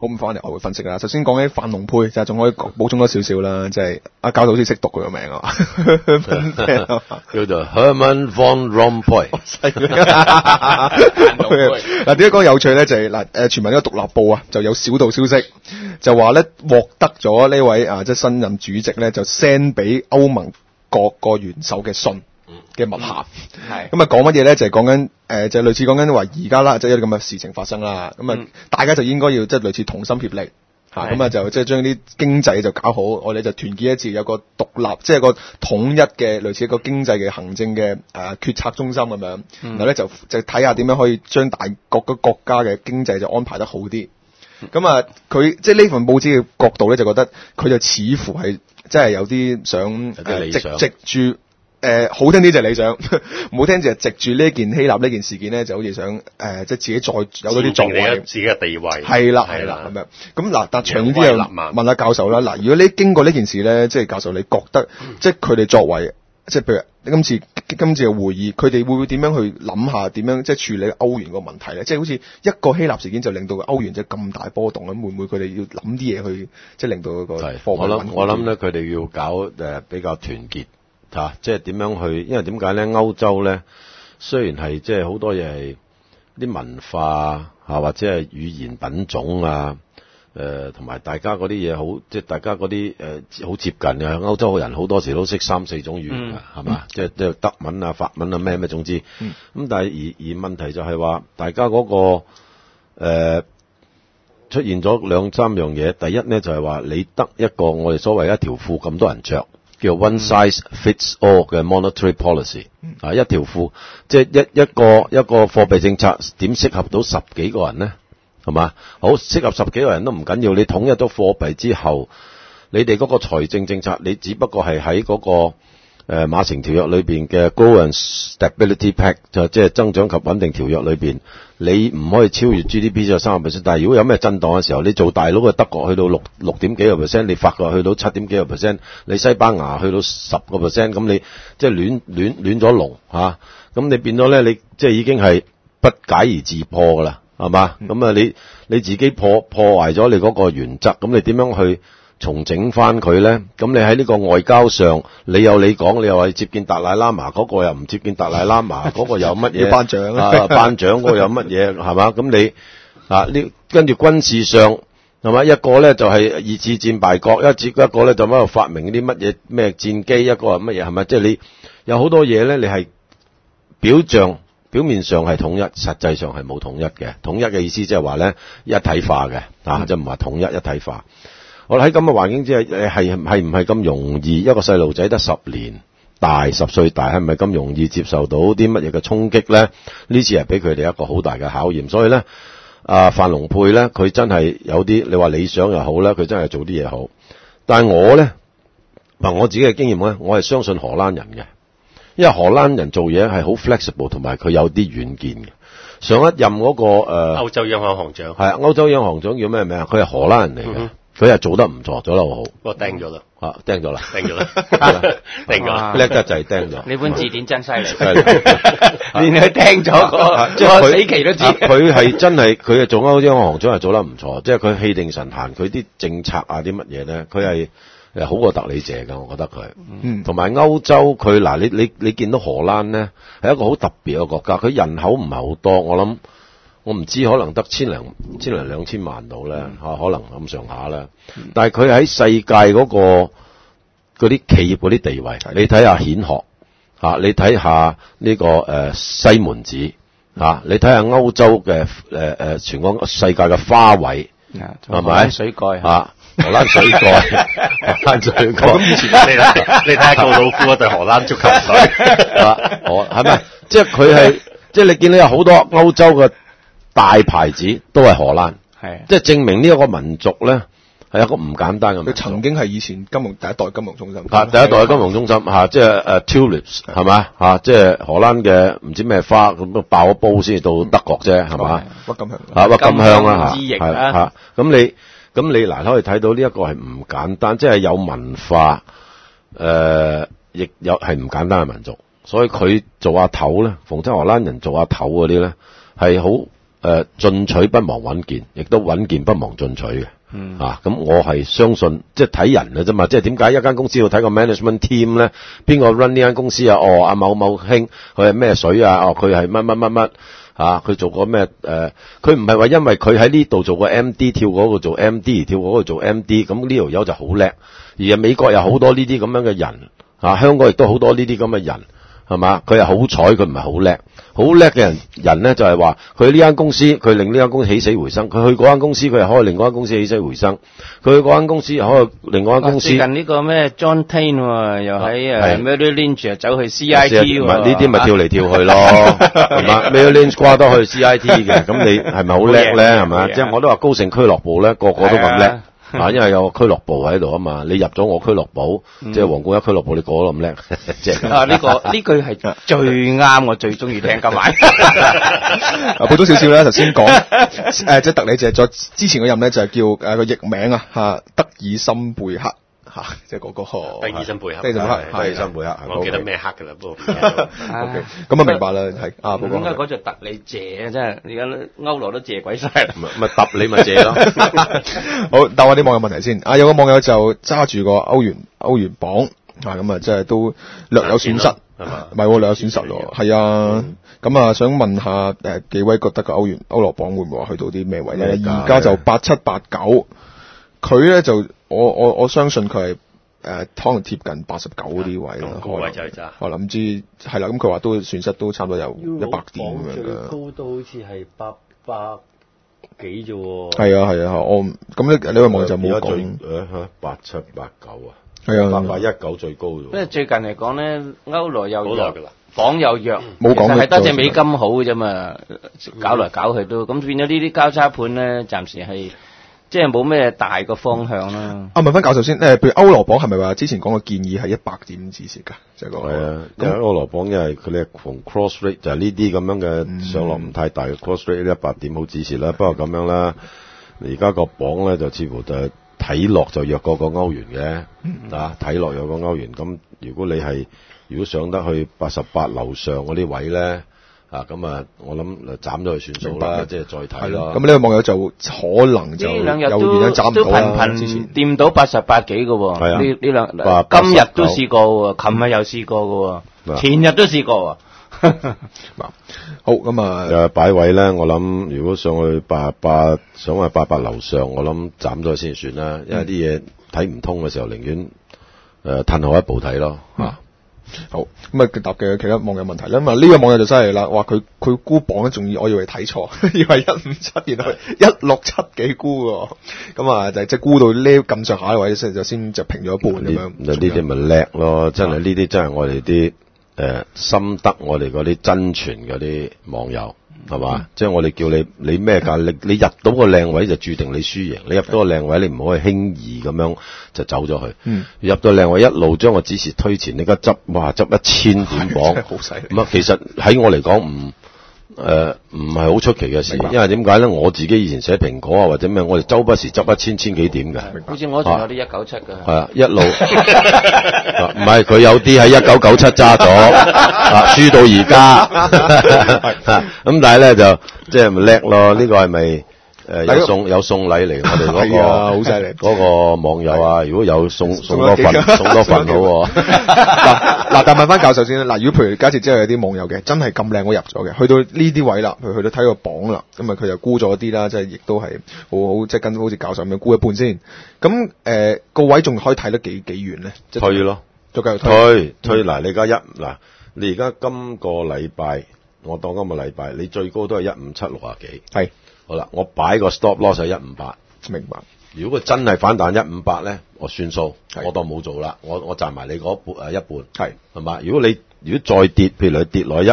好咁翻嚟我會分析啦。首先講起范龍佩就仲可以補充多少少啦，即係阿教導先識讀佢個名啊， 叫做 Herman von Rompuy。 嗱，點解講有趣咧？就係傳聞呢個獨立報啊，就有小道消息，就話咧獲得咗呢位即係新任主席咧，就 send 俾歐盟各個元首嘅信嘅密函。係咁啊，講乜嘢咧？就係講緊就係類似講緊話而家啦，即係有啲咁嘅事情發生啦。咁啊，大家就應該要即係類似同心協力嚇，咁啊就即係將啲經濟就搞好，我哋就團結一致，有個獨立即係個統一嘅類似一個經濟嘅行政嘅決策中心咁樣。然後咧就睇下點樣可以將各個國家嘅經濟就安排得好啲。咁啊，佢即係呢份報紙嘅角度咧，就覺得佢就似乎係即係有啲想藉住。好聽啲就係理想，唔好聽就係藉住呢件希臘呢件事件咧，就好似想即係自己再有多啲作為， 自己嘅地位。 係啦咁樣。咁嗱，但長遠啲又問下教授啦。嗱，如果你經過呢件事咧，即係教授你覺得，即係佢哋作為，即係譬如今次嘅會議，佢哋會唔會點樣去諗下點樣即係處理歐元個問題咧？即係好似一個希臘事件就令到歐元即係咁大波動咁，會唔會佢哋要諗啲嘢去即係令到嗰個貨幣？ 我諗咧，佢哋要搞比較團結。即係點樣去？因為點解咧？歐洲咧，雖然係即係好多嘢係啲文化或者係語言品種同埋大家嗰啲嘢好，即係大家嗰啲好接近嘅。歐洲嘅人好多時都識3-4種語言㗎，係嘛？即係德文啊、法文啊咩總之。咁但係而問題就係話，大家嗰個出現咗2-3樣嘢。第一咧就係話你得一個我哋所謂一條褲咁多人着。叫 one size fits all 嘅 monetary policy 一條褲，即係一個貨幣政策點適合到10幾個人呢？係嘛？好適合10幾個人都唔緊要，你統一咗貨幣之後，你哋嗰個財政政策，你只不過係喺嗰個馬城條約裏邊嘅 Growth and Stability Pact 就即係增長及穩定條約裏邊，你唔可以超越 GDP 就30%，但係如果有咩震盪嘅時候，你做大佬嘅德國去到6點幾個 percent， 你法國去到7點幾個 percent， 你西班牙去到10個 percent， 咁你即係亂咗龍嚇，咁你變咗咧，你即係已經係不解而自破噶啦，係嘛？咁啊你自己破壞咗你嗰個原則，咁你點樣去重整翻佢咧？咁你喺呢個外交上，你有你講，你又話接見達賴喇嘛，嗰個又唔接見達賴喇嘛，嗰個有乜嘢頒獎頒獎嗰個有乜嘢係嘛？咁你呢跟住軍事上係嘛？一個咧就係二次戰敗國，一個咧就喺度發明啲乜嘢咩戰機，一個係乜嘢係咪？即係你有好多嘢咧，你係表面上係統一，實際上係冇統一嘅。統一嘅意思即係話咧一體化嘅即係唔係統一體化。我喺咁嘅環境之下，係唔係咁容易？一個細路仔得10年大，10歲大，係咪咁容易接受到啲乜嘢嘅衝擊咧？呢次係俾佢哋一個好大嘅考驗。所以咧，范龍佩咧，佢真係有啲你話理想又好咧，佢真係做啲嘢好。但係我咧，我自己嘅經驗咧，我係相信荷蘭人嘅，因為荷蘭人做嘢係好 flexible， 同埋佢有啲遠見嘅。上一任嗰個歐洲央行行長係歐洲央行長叫咩名啊？佢係荷蘭人嚟嘅。佢係做得唔錯，做得好好。 我釘咗啦， 釘咗啦， 釘咗， 叻得滯釘咗。 你本字典真犀利，連佢釘咗個，即係我死期都知。 佢係真係，佢係做歐洲行長係做得唔錯，即係佢氣定神閒，佢啲政策啊啲乜嘢咧，佢係好過特里謝㗎，我覺得佢。同埋歐洲佢嗱，你見到荷蘭咧係一個好特別嘅國家，佢人口唔係好多，我唔知可能得千零2000萬到咧可能咁上下啦。但係佢喺世界嗰啲企業嗰啲地位，你睇下顯學你睇下呢個西門子你睇下歐洲嘅全個世界嘅花卉係咪水蓋荷蘭水蓋，荷蘭水蓋。 咁以前你睇下個老夫對荷蘭足球隊係咪？即係佢係即係你見到有好多歐洲嘅大牌子都係荷蘭，即係證明呢一個民族咧係一個唔簡單嘅民族。 佢曾經係以前第一代金融中心， 第一代金融中心即係tulips 係咪即係荷蘭嘅唔知咩花咁爆咗煲先至到德國啫，係嘛？鬱金香鬱金香啦係咁你嗱可以睇到呢一個係唔簡單，即係有文化亦有係唔簡單嘅民族，所以佢做阿頭咧，逢親荷蘭人做阿頭嗰啲咧係好進取不忘穩健，亦都穩健不忘進取嘅。咁我係相信，即係睇人嘅啫嘛。即係點解一間公司要睇個 management team 咧？邊個 run 呢間公司啊？阿某某兄，佢係咩水啊？佢係乜佢做過咩？佢唔係話因為佢喺呢度做過 MD 跳嗰個做 MD， 跳嗰個做 MD， 咁呢條友就好叻。而係美國有好多呢啲咁樣嘅人，香港亦都好多呢啲咁嘅人，係嘛？佢係好彩，佢唔係好叻。好叻嘅人咧，就係話佢呢間公司，佢令呢間公司起死回生；佢去嗰間公司，佢係可以令嗰間公司起死回生；佢去嗰間公司，又可以令嗰間公司。 最近呢個咩 John Tain 喎，又喺Merrill Lynch 走去 CIT 喎。 唔係呢啲咪跳嚟跳去咯，係嘛？Merrill Lynch 瓜多去 CIT 嘅，咁你係咪好叻咧？係咪？即係我都話高盛俱樂部咧，個個都咁叻。因為有個俱樂部喺度啊嘛，你入咗我俱樂部，即係皇冠一俱樂部，你個個都咁叻，即係。 呢句係最啱，我最中意聽今晚。 補多少少咧，頭先講即係特里謝再之前嗰任咧就係叫個譯名德爾森貝克。即係嗰個德爾森貝克， 德爾森貝克， 我記得咩克㗎啦，不過咁明白啦，係寶哥。 應該嗰隻特里謝啊，真係而家歐羅都謝鬼晒啦。 咪揼你咪謝咯。 好，答我啲網友問題先。有個網友就揸住個歐元榜咁即係都略有損失，唔係略有損失咯，係啊。咁想問下幾位覺得個歐羅榜會唔會話去到啲咩位咧？而家就8789，佢咧就我相信佢係可能貼近89嗰啲位啦，可能唔知係啦。咁佢話都損失都差唔多有100點咁樣嘅， 高到好似係800幾啫喎。 係啊，我咁呢位網友就冇講 8789啊， 係啊 ，819最高啫。 因為最近嚟講咧，歐羅又弱，鎊又弱， 冇講係得隻美金好嘅啫嘛，搞來搞去都咁變咗呢啲交叉盤咧，暫時係。即係冇咩大個方向啦。 問翻教授先，譬如歐羅榜係咪話之前講嘅建議係100點止蝕㗎？即係個係啊，因為歐羅榜因為佢哋逢 cross rate 就係呢啲咁樣嘅上落唔太大嘅 cross rate 100點好止蝕啦。不過咁樣啦，而家個榜咧就似乎就睇落就弱過個歐元嘅，睇落弱過歐元。咁如果上得去88樓上嗰啲位咧。咁我諗斬咗佢算數啦，即係再睇咯。咁呢個網友就可能就有原因斬唔到啦。之前掂到88幾嘅喎，呢兩今日都試過喎，琴日又試過嘅喎，前日都試過喎。 好咁擺位咧，我諗如果上去88，上去88樓上，我諗斬咗先算啦，因為啲嘢睇唔通嘅時候，寧願褪後一步睇咯。 好咁佢答嘅其他網友問題咧，咁呢個網友就犀利啦，話佢估磅咧，仲要我以為睇錯，以為157，原來167幾估喎，咁就即係估到呢咁上下嘅位先就平咗一半咁樣。 呢啲咪叻咯，真係呢啲真係我哋啲深得我哋嗰啲真傳嗰啲網友。係嘛？即係我哋叫你咩價？你入到個靚位就注定你輸贏。你入到個靚位，你唔可以輕易咁樣就走咗去。入到靚位一路將個指示推前，你而家執1000點磅， 好犀利。 咁其實喺我嚟講唔係好出奇嘅事，因為點解咧？我自己以前寫蘋果或者咩，我哋周不時執1000幾點嘅。 好似我仲有啲197㗎。 係啊，一路唔係佢有啲喺1997揸咗，輸到而家。咁但係咧就即係咪叻咯？呢個係咪有送禮嚟？我哋嗰個好犀利嗰個網友啊！如果有送多份好喎。 嗱，但問翻教授先啦。嗱，如果譬如假設之後有啲網友嘅真係咁靚我入咗嘅，去到呢啲位啦，去到睇個榜啦，咁佢就沽咗啲啦，即係亦都係好即係跟好似教授咁樣沽一半先。咁個位仲可以睇得幾遠咧？ 推咯， 再繼續推嗱，你而家今個禮拜，我當今個禮拜你最高都係15760幾。係。好啦，我擺個 stop loss 係158。 明白。 如果佢真係反彈158咧，我算數，我當冇做啦，我賺埋你嗰一半，係嘛？如果再跌，譬如你跌落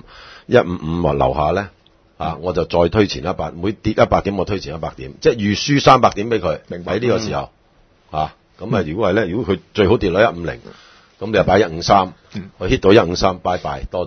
155或樓下咧，我就再推前100，每跌100點我推前100點，即係預輸300點俾佢。明白。喺呢個時候，咁如果係咧，如果佢最好跌落150，咁你就擺153，我 hit 到153，拜拜，多謝。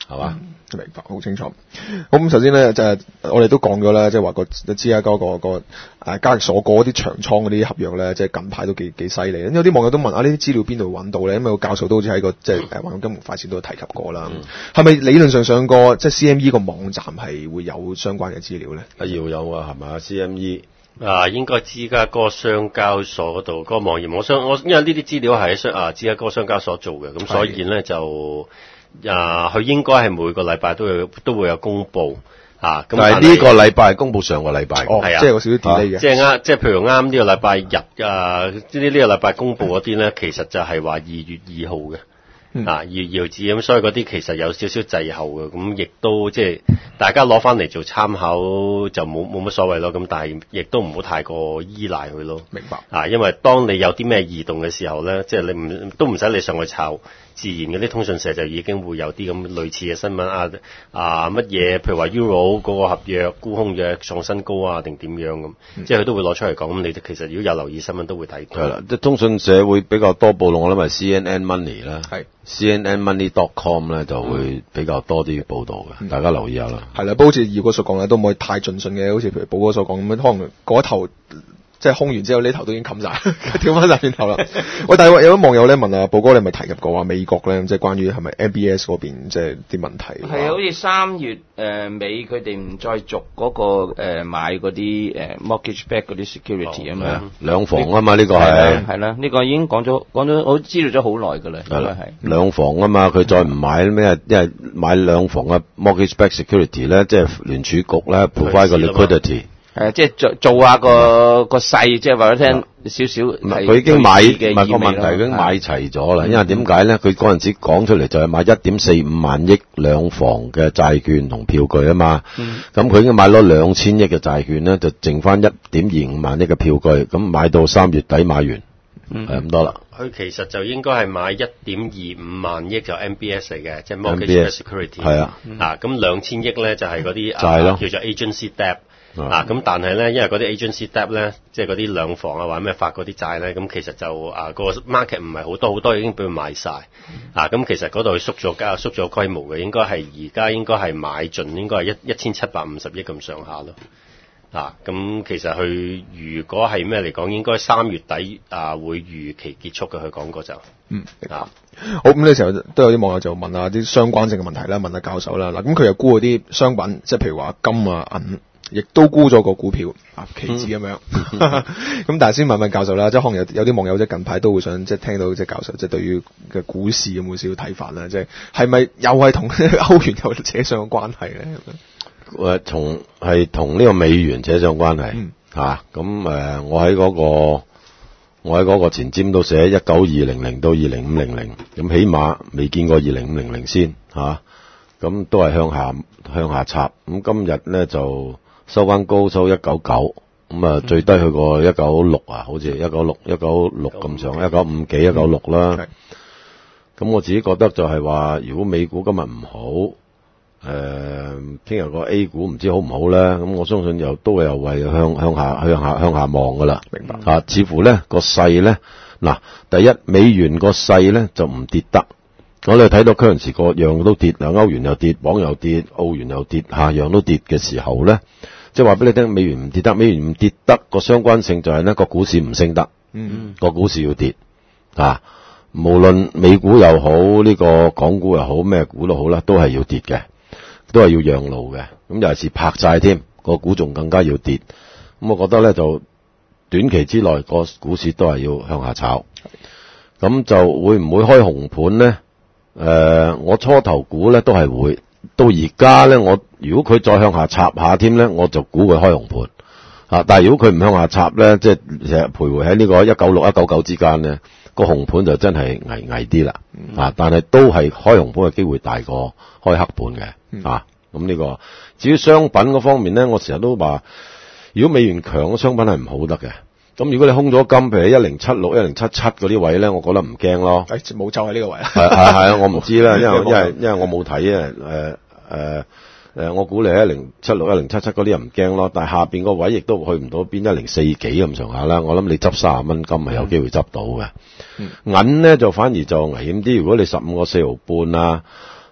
係嘛？ 明白，好清楚。咁首先咧就係我哋都講咗啦，即係話個芝加哥個交易所嗰啲長倉嗰啲合約咧，即係近排都幾犀利。有啲網友都問啊，呢啲資料邊度揾到咧？因為個教授都好似喺個即係華金金融快線都有提及過啦。係咪理論上上個即係 CME 個網站係會有相關嘅資料咧？ 要有啊，係嘛 CME。 應該芝加哥商交所嗰度嗰個網頁，因為呢啲資料係喺芝加哥商交所做嘅，咁所以咧就佢應該係每個禮拜都會有公佈咁但係呢個禮拜係公佈上個禮拜， 係啊， 即係有少少 delay 嘅， 即係譬如啱呢個禮拜日呢個禮拜公佈嗰啲咧，其實就係話2月2號嘅。2月2號紙咁，所以嗰啲其實有少少滯後嘅，咁亦都即係大家攞翻嚟做參考就冇乜所謂咯。咁但係亦都唔好太過依賴佢咯。 明白。 因為當你有啲咩異動嘅時候咧，即係你都唔使你上去抄，自然嗰啲通訊社就已經會有啲咁類似嘅新聞乜嘢，譬如話 Euro 嗰個合約沽空約創新高啊，定點樣咁，即係佢都會攞出嚟講。咁你其實如果有留意新聞都會睇到。 係啦，即係通訊社會比較多報道，我諗係 CNN Money 啦。係。CNNmoney.com 咧就會比較多啲報導嘅，大家留意下啦。 係啦，不過好似耀哥所講咧，都唔可以太盡信嘅，好似譬如寶哥所講咁樣，可能嗰頭即係空完之後，呢頭都已經冚晒，跳翻晒轉頭啦。喂，但係有啲網友咧問啊，寶哥你咪提及過話美國咧，即係關於係咪 MBS 嗰邊即係啲問題？ 係啊，好似3月尾佢哋唔再續嗰個買嗰啲mortgage back 嗰啲 security 啊嘛， 兩房啊嘛，呢個係啦，呢個已經講咗，我知道咗好耐㗎啦，應該係兩房啊嘛，佢再唔買咩？因為買兩房嘅 mortgage back security 咧，即係聯儲局咧 provide 個 liquidity。 即係做下個勢，即係話俾你聽少少。 佢已經買嘅個問題，已經買齊咗啦。因為點解咧？佢嗰陣時講出嚟就係買1.45萬億兩房嘅債券同票據啊嘛。咁佢已經買咗2000億嘅債券咧，就剩翻1.25萬億嘅票據。咁買到3月底買完，係咁多啦。 佢其實就應該係買1.25萬億就 MBS 嚟嘅，即係 mortgage security。係啊。咁2000億咧就係嗰啲叫做 agency debt。咁但係咧，因為嗰啲 agency debt 咧，即係嗰啲兩房或者咩發嗰啲債咧，咁其實就個 market 唔係好多已經俾佢買晒。咁其實嗰度縮咗規模嘅，應該係而家應該係買盡應該係1750億咁上下咯。咁其實佢如果係咩嚟講，應該3月底會預期結束嘅。佢講過就好，咁呢時候都有啲網友就問下啲相關性嘅問題啦，問下教授啦。嗱，咁佢又估嗰啲商品，即係譬如話金銀。亦都沽咗個股票期指咁樣，咁但係先問問教授啦，即係可能有啲網友即係近排都會想即係聽到即係教授即係對於嘅股市有冇少少睇法啦，即係咪又係同歐元有扯上關係咧？ 同呢個美元扯上關係咁我喺嗰個前瞻都寫19200到20500，咁起碼未見過20500先咁都係向下插，咁今日咧就收翻高，收199，咁最低去過196好似196咁上，195幾196啦。咁我自己覺得就係話，如果美股今日唔好，聽日個 A 股唔知好唔好咧，咁我相信都會為向下望噶啦。 明白。 似乎咧個勢咧，第一美元個勢咧就唔跌得。我哋睇到currency個樣都跌，歐元又跌，鎊又跌，澳元又跌，樣都跌嘅時候咧，即係話俾你聽，美元唔跌得，個相關性就係呢個股市唔升得，個股市要跌，無論美股又好，呢個港股又好，咩股都好啦，都係要跌嘅，都係要讓路嘅，咁尤其是拍債添，個股仲更加要跌，咁我覺得咧就短期之內個股市都係要向下炒，咁就會唔會開紅盤咧？我初頭估咧都係會，到而家咧我如果佢再向下插下添咧，我就估佢開紅盤，但係如果佢唔向下插咧，即係成日徘徊喺呢個196、199之間咧，個紅盤就真係危啲啦，但係都係開紅盤嘅機會大過開黑盤嘅，咁呢個至於商品嗰方面咧，我成日都話，如果美元強，商品係唔好得嘅。咁如果你空咗金，譬如1076、1077嗰啲位咧，我覺得唔驚咯。 冇就喺呢個位。 係我唔知啦，因為我冇睇我估你1076、1077嗰啲又唔驚咯，但係下邊個位亦都去唔到邊104幾咁上下啦。我諗你執30蚊金係有機會執到嘅。銀咧就反而就危險啲，如果你15個4毫半啊，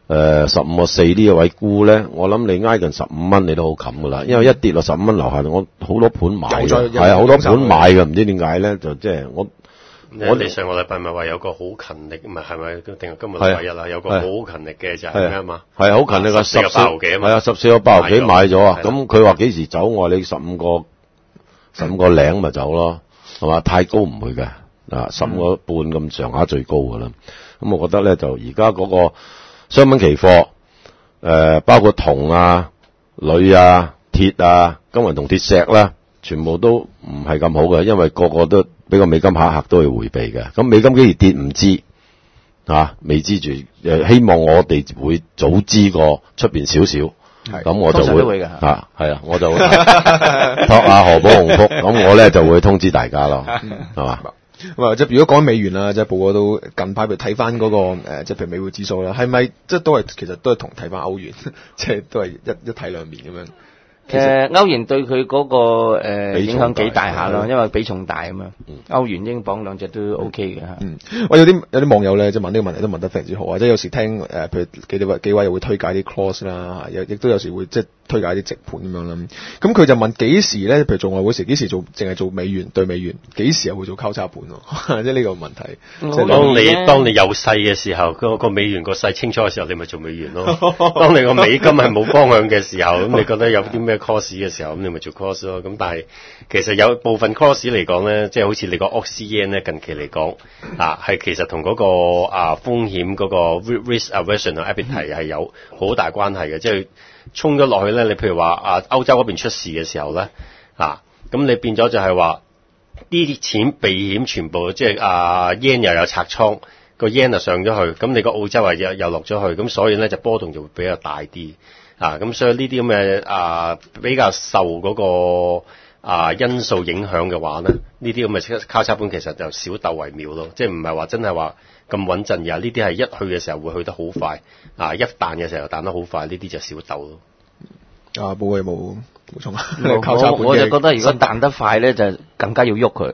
15個4呢一位沽咧，我諗你挨近15蚊你都好冚噶啦，因為一跌落15蚊樓下，我好多盤買嘅，係啊，好多盤買嘅，唔知點解咧，就即係你上個禮拜咪話有個好勤力，唔係係咪定係今日禮拜一啦？有個好勤力嘅就係咩啊嘛？ 係好勤力嘅 14個8毫幾啊嘛？ 係啊，14個8毫幾買咗啊！咁佢話幾時走？我話你15個零咪走咯，係嘛？太高唔會嘅，15個半咁上下最高噶啦。咁我覺得咧就而家嗰個商品期貨，包括銅啊、鋁啊、鐵啊、金銀銅鐵石啦，全部都唔係咁好嘅，因為個個都俾個美金下客都會迴避嘅。咁美金幾時跌唔知未知住。希望我哋會早知過出邊少少，咁我就會係啊，我就會託下何寶鴻福，咁我咧就會通知大家咯，係嘛？ 即係如果講美元啦，即係報告都近排譬如睇翻嗰個即係譬如美匯指數啦，係咪即係其實都係同睇翻歐元，即係都係一體兩面咁樣。 歐元對佢嗰個影響幾大下咯，因為比重大啊嘛。歐元、英鎊兩隻都 OK 嘅嚇。 我有啲網友咧，即係問呢個問題都問得非常之好啊！即係有時聽譬如幾位又會推介啲 cross 啦，亦都有時會即係推介啲直盤咁樣啦。咁佢就問幾時咧？譬如做外匯時幾時做？淨係做美元對美元？幾時又會做交叉盤喎？即係呢個問題。即係當你有勢嘅時候，個美元個勢清楚嘅時候，你咪做美元咯。當你個美金係冇方向嘅時候，咁你覺得有啲咩cross 嘅時候，咁你咪做 cross 咯。咁但係其實有部分 cross 嚟講咧，即係好似你個 Oxy 咧，近期嚟講係其實同嗰個風險嗰個 risk aversion 同 appetite 係有好大關係嘅。即係衝咗落去咧，你譬如話歐洲嗰邊出事嘅時候咧，咁你變咗就係話啲錢避險全部即係yen 又有拆倉，個 yen 就上咗去，咁你個澳洲又落咗去，咁所以咧就波動就會比較大啲。咁所以呢啲咁嘅比較受嗰個因素影響嘅話咧，呢啲咁嘅交叉盤其實就少鬥為妙咯，即係唔係話真係話咁穩陣，而係呢啲係一去嘅時候會去得好快，一彈嘅時候彈得好快，呢啲就少鬥咯。 冇嘅冇充啊！ 我就覺得如果彈得快咧，就更加要喐佢。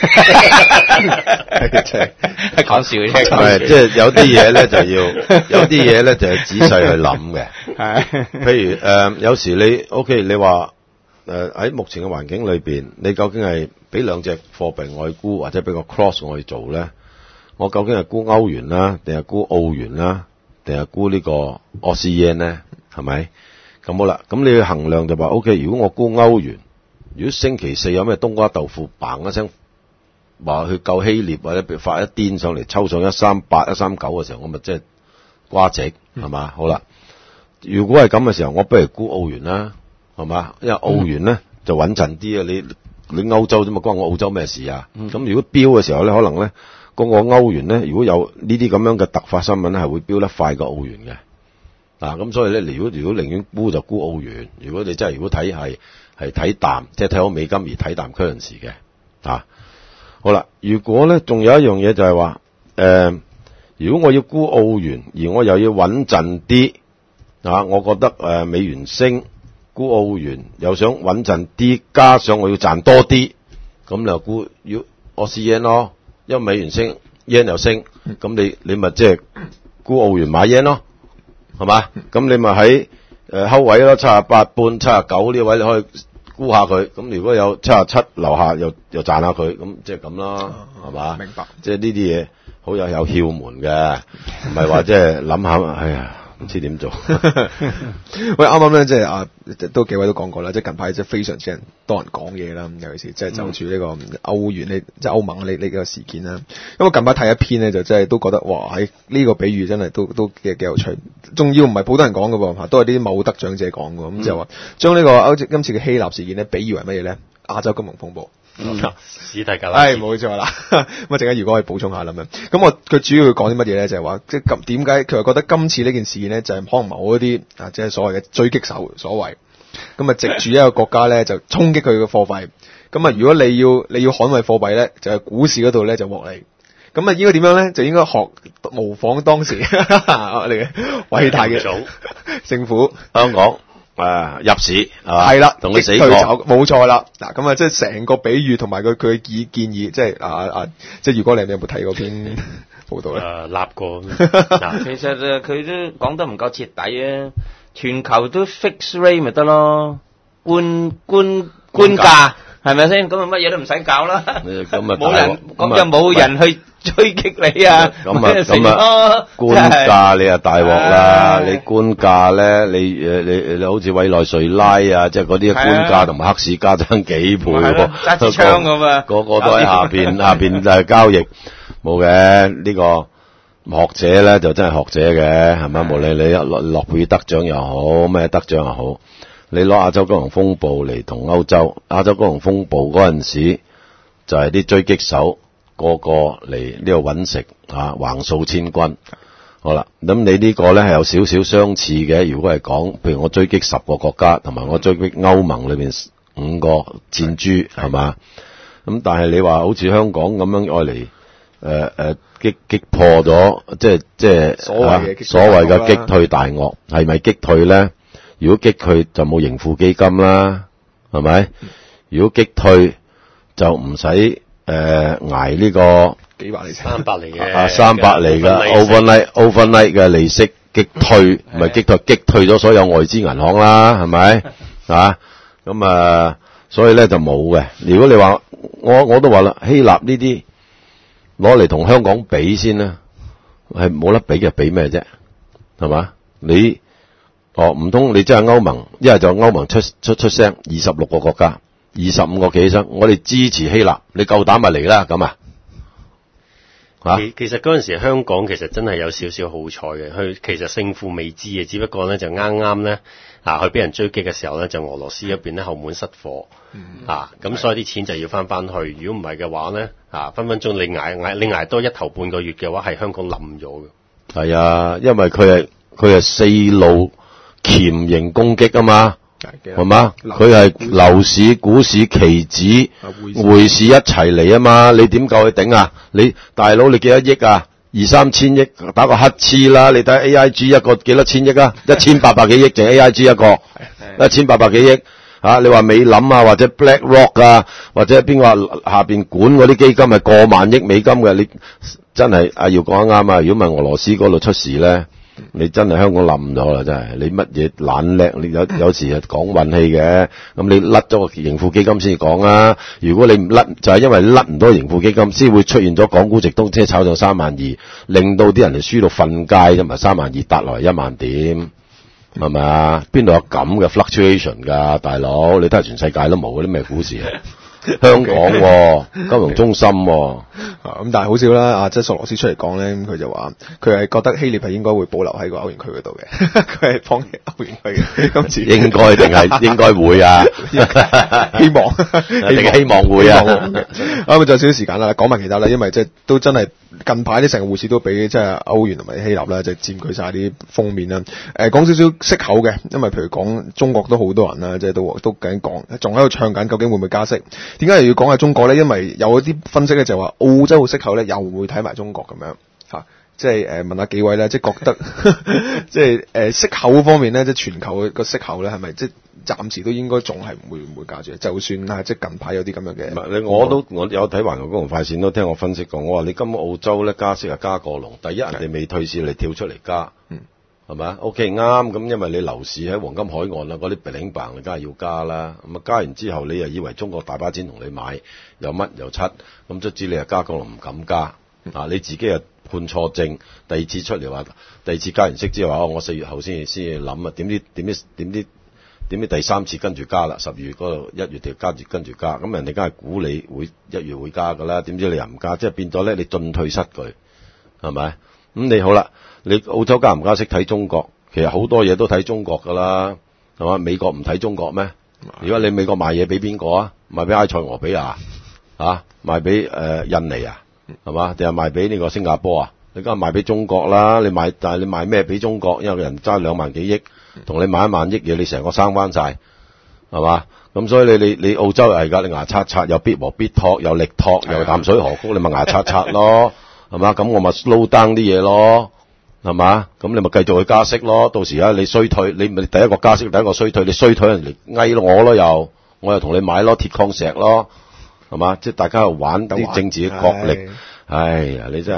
講笑啫， 即係有啲嘢咧就要，有啲嘢咧就係仔細去諗嘅。譬如有時你 OK， 你話喺目前嘅環境裏邊，你究竟係俾兩隻貨幣我去沽，或者俾個 cross 我去做咧？我究竟係沽歐元啦，定係沽澳元啦，定係沽呢個澳斯 yen 咧？係咪？咁好啦，咁你去衡量就話 OK， 如果我沽歐元，如果星期四有咩冬瓜豆腐嘭一聲話去救希臘，或者發一癲上嚟抽上138、139嘅時候，我咪即係瓜值係嘛？好啦，如果係咁嘅時候，我不如沽澳元啦，係嘛？因為澳元咧就穩陣啲啊！你歐洲啫嘛，關我澳洲咩事啊？咁如果飆嘅時候咧，可能咧嗰個歐元咧，如果有呢啲咁樣嘅突發新聞咧，係會飆得快過澳元嘅。咁所以咧，如果寧願沽就沽澳元。如果你真係如果睇係睇淡，即係睇好美金而睇淡 currency 嘅。好啦，如果咧仲有一樣嘢就係話，如果我要沽澳元，而我又要穩陣啲，我覺得美元升，沽澳元又想穩陣啲，加上我要賺多啲，咁就沽要澳斯 yen 咯，因為美元升 yen 又升，咁你咪即係沽澳元買 yen 咯。係嘛？咁你咪喺後位咯，78半、79呢位你可以沽下佢。咁如果有77樓下又賺下佢，咁即係咁啦，係嘛？ 明白。即係呢啲嘢好有竅門嘅，唔係話即係諗下，哎呀唔知點做。 喂，啱啱咧即係都幾位都講過啦，即係近排即係非常之多人講嘢啦，尤其是即係就住呢個歐元即係歐盟呢個事件啦。因為近排睇一篇咧，就真係都覺得哇，喺呢個比喻真係都幾有趣。仲要唔係普通人講嘅噃，都係啲某得獎者講嘅，咁就話將呢個今次嘅希臘事件咧，比喻為乜嘢咧？亞洲金融風暴。 史提格拉斯冇錯啦。咁啊，陣間如果可以補充下咁樣，咁佢主要講啲乜嘢咧？就係話即係點解佢話覺得今次呢件事件咧，就係可能某一啲即係所謂嘅狙擊手所謂，咁啊藉住一個國家咧就衝擊佢嘅貨幣，咁啊如果你要捍衛貨幣咧，就係股市嗰度咧就獲利。咁啊應該點樣咧？就應該模仿當時我哋嘅偉大嘅政府香港。入市係啦， 同佢死過， 冇錯啦。嗱，咁啊，即係成個比喻同埋佢嘅建議，即係即係如果你有冇睇嗰篇報道咧？ 立過嗱， 其實佢都講得唔夠徹底啊！全球都 fix rate 咪得咯，官價係咪先？咁啊乜嘢都唔使搞啦，冇人咁就冇人去追擊你啊！ 咁啊，官價你啊大鑊啦！你官價咧，你好似委內瑞拉啊，即係嗰啲官價同埋黑市價爭幾倍喎， 揸支槍咁啊！ 個都喺下邊就係交易，冇嘅呢個。學者咧就真係學者嘅，係咪？無論你諾貝爾得獎又好，咩得獎又好，你攞亞洲金融風暴嚟同歐洲亞洲金融風暴嗰陣時，就係啲追擊手個個嚟呢度揾食啊，橫掃千軍。好啦，咁你呢個咧係有少少相似嘅。如果係講，譬如我追擊10個國家，同埋我追擊歐盟裏邊5個戰豬，係嘛？咁但係你話好似香港咁樣愛嚟。擊破咗，即係所謂嘅擊退大鱷，係咪擊退咧？如果擊退就冇盈富基金啦，係咪？如果擊退就唔使捱呢個幾百厘 300厘嘅 300厘嘅 overnight 嘅利息擊退，咪擊退咗所有外資銀行啦，係咪？啊，咁所以咧就冇嘅。如果你話我都話啦，希臘呢啲。攞嚟同香港比先啦，係冇得比嘅，比咩啫？係嘛？你唔通你真係歐盟，一係就歐盟出聲，26個國家，25個企起身，我哋支持希臘，你夠膽咪嚟啦，咁啊？ 其實嗰陣時香港其實真係有少少好彩嘅，佢其實勝負未知嘅，只不過咧就啱啱咧佢俾人追擊嘅時候咧，就俄羅斯嗰邊咧後門失火，咁所以啲錢就要翻去。如果唔係嘅話咧，分分鐘你捱多1頭半個月嘅話，係香港冧咗嘅。 係啊，因為佢係4路鉗形攻擊啊嘛。係嘛？佢係樓市、股市、期指、匯市一齊嚟啊嘛！你點夠去頂啊？你大佬你幾多億啊？2-3千億打個乞嗤啦！你睇 AIG 一個幾多千億啊？1800幾億淨 AIG 一個，1800幾億啊！你話美林啊，或者 BlackRock 啊，或者邊個下邊管嗰啲基金係過萬億美金嘅？你真係要講得啱啊！如果唔係俄羅斯嗰度出事咧？你真係香港冧咗啦，真係你乜嘢懶叻？你有時係講運氣嘅，咁你甩咗個盈富基金先至講啊！如果你唔甩，就係因為你甩唔到盈富基金，先會出現咗港股直通車炒上32000，令到啲人哋輸到瞓街，同埋32000達落嚟1萬點，係咪啊？邊度有咁嘅 fluctuation 㗎，大佬？你睇下全世界都冇嗰啲咩股市啊！香港金融中心咁但係好少啦，即係索羅斯出嚟講咧，咁佢就話佢係覺得希臘係應該會保留喺個歐元區嗰度嘅，佢係放棄歐元區嘅，今次應該定係應該會啊？希望會啊！ 咁就少少時間啦，講埋其他啦，因為即係都真係近排啲成個匯市都俾即係歐元同埋希臘啦，就佔據晒啲封面啦。講少少息口嘅，因為譬如講中國都好多人啦，即係都緊講，仲喺度唱緊究竟會唔會加息？點解又要講下中國咧？因為有啲分析咧就話澳洲嘅息口咧又會睇埋中國咁樣嚇，即係問下幾位咧，即係覺得即係息口方面咧，即係全球個息口咧係咪即係暫時都應該仲係唔會加住？就算係即係近排有啲咁樣嘅， 唔係我有睇環球金融快線都聽我分析過，我話你今個澳洲咧加息係加過龍，第一人哋未退市，你跳出嚟加。係咪 OK 啱咁，因為你樓市喺黃金海岸啦，嗰啲 bling bang 你梗係要加啦。咁加完之後，你又以為中國大把錢同你買，又乜又七，咁卒之你又加過龍唔敢加。你自己又判錯症，第二次出嚟話，第二次加完息之後我4月後先至諗啊，點知第三次跟住加啦，10月嗰度1月就跟住加，咁人哋梗係估你會1月會加噶啦，點知你又唔加，即係變咗咧，你進退失據，係咪？咁你好啦。你澳洲加唔加息睇中國，其實好多嘢都睇中國噶啦，係嘛？美國唔睇中國咩？如果你美國賣嘢俾邊個啊？賣俾埃塞俄比亞賣俾印尼啊，係嘛？定係賣俾呢個新加坡啊？你梗係賣俾中國啦，但係你賣咩俾中國？因為個人揸2萬幾億，同你買1萬億嘢，你成個生翻晒，係嘛？咁所以你澳洲又係㗎，你牙刷有必和必拓，有力拓，有淡水河谷，你咪牙刷咯，係嘛？咁我咪 slow down 啲嘢咯。係嘛？咁你咪繼續去加息咯。到時你衰退，你咪第一個加息，第一個衰退，你衰退人嚟翳我咯，我又同你買咯，鐵礦石咯，係嘛？即係大家去玩啲政治嘅角力。哎呀，你真係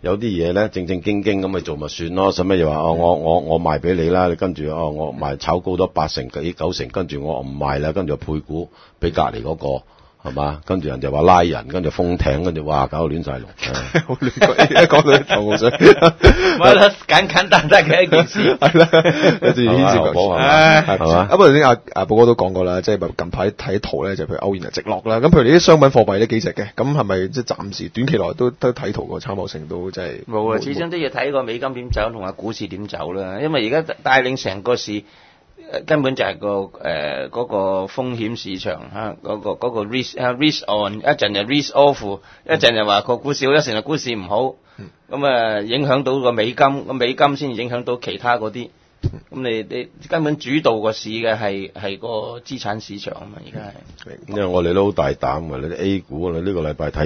有啲嘢咧正正經經咁去做咪算咯，使乜又話我賣俾你啦，你跟住我賣炒高多8成幾9成，跟住我唔賣啦，跟住配股俾隔離嗰個。係嘛？跟住人哋話拉人，跟住封艇，跟住哇搞到亂晒龍。 好亂講，一講到頭霧水。 咪啦，簡單嘅一件事。 係啦，跟住牽涉佢。係嘛？不過頭先阿寶哥都講過啦，即係近排睇圖咧，就譬如歐元就直落啦。咁譬如你啲商品貨幣呢幾隻嘅，咁係咪即係暫時短期內都睇圖個參考性都真係冇啊？始終都要睇個美金點走同埋股市點走啦。因為而家帶領成個市。根本就係嗰個風險市場嚇，嗰個 risk on， 一陣就 risk off， 一陣就話個股市好，一陣就股市唔好，咁影響到個美金，個美金先影響到其他嗰啲。咁你根本主導個市嘅係個資產市場啊嘛，而家係。 因為我哋都好大膽嘅，你啲 A 股你呢個禮拜睇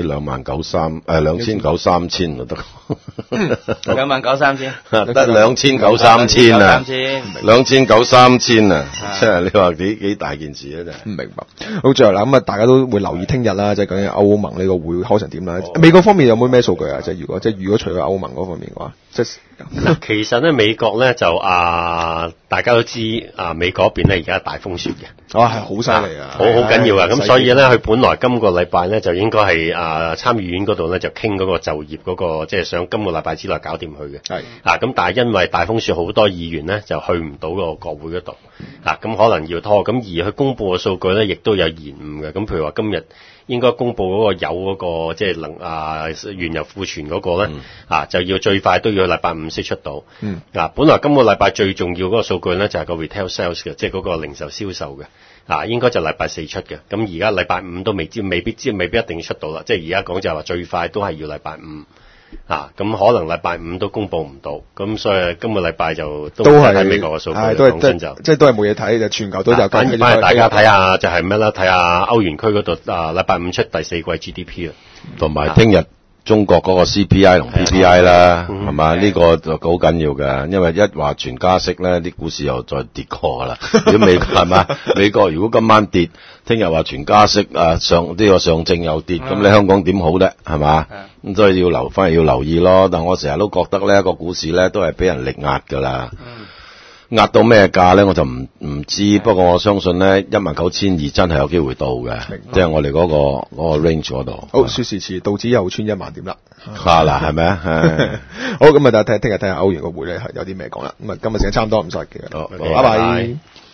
29,300就得。 29,300， 得29,300啊，29,300啊，即係你話幾大件事啊，真係。 唔明白。好，最後啦，咁大家都會留意聽日啦，即係究竟歐盟呢個會開成點啦？美國方面有冇咩數據啊？即係如果除咗歐盟嗰方面嘅話，即係其實咧美國咧就大家都知美國嗰邊咧而家大風雪嘅。 係好犀利啊！ 好緊要啊！咁所以咧，佢本來今個禮拜咧就應該係參議院嗰度咧就傾嗰個就業嗰個，即係想今個禮拜之內搞掂佢嘅。係咁但係因為大風雪，好多議員咧就去唔到個國會嗰度。咁可能要拖。咁而佢公布嘅數據咧，亦都有延誤嘅。咁譬如話今日應該公布嗰個有嗰個即係原油庫存嗰個咧，就要最快都要禮拜5先出到。本來今個禮拜最重要嗰個數據咧就係個 retail sales 嘅，即係嗰個零售銷售嘅。應該就禮拜4出嘅，咁而家禮拜5都未必一定出到啦，即係而家講就係話最快都係要禮拜5，咁可能禮拜5都公佈唔到，咁所以今個禮拜就都係睇美國嘅數據，講真就即係都係冇嘢睇，就全球都就反而大家睇下就係咩啦，睇下歐元區嗰度禮拜5出第4季 GDP 啦， 同埋聽日。中國嗰個 CPI 同 PPI 啦，係嘛？呢個就好緊要嘅，因為一話全加息咧，啲股市又再跌過噶啦。如果美國係嘛？美國如果今晚跌，聽日話全加息上證又跌，咁你香港點好咧？係嘛？咁所以反而要留意咯。但我成日都覺得咧，個股市咧都係俾人力壓噶啦。壓到咩價咧？我就唔知，不過我相信咧19,200真係有機會到嘅，即係我哋嗰個 range 嗰度。 好，說時遲，道指又穿1萬點啦。 嗱，係咪啊？ 好，咁啊，聽日睇下歐元個匯咧係有啲咩講啦。咁啊，今日時間差唔多，唔該嘅。好，拜拜。